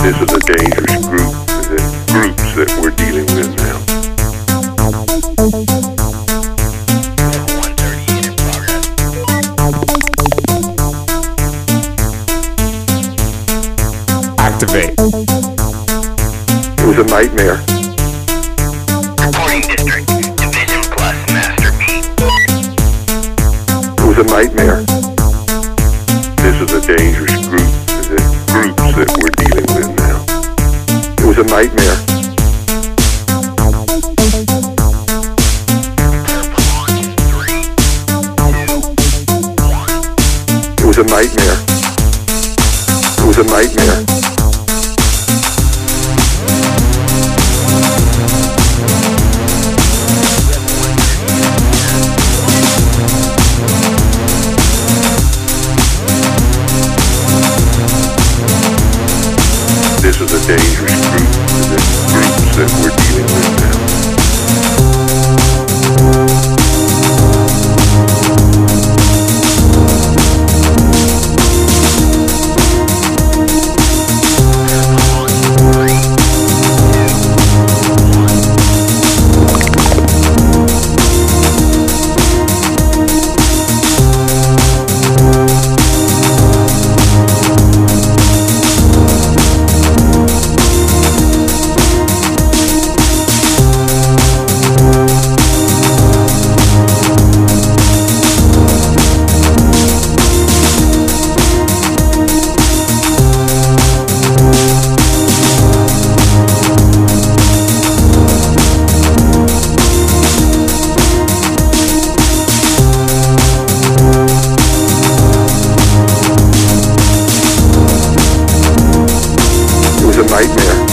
This is a dangerous groups that we're dealing with now. 138 in progress. Activate. It was a nightmare. Reporting district. Division plus Master B. It was a nightmare. This is a dangerous groups that we're dealing with now. It was a nightmare. It was a nightmare. It was a nightmare. This is a dangerous groups that we're dealing with now. It was a nightmare.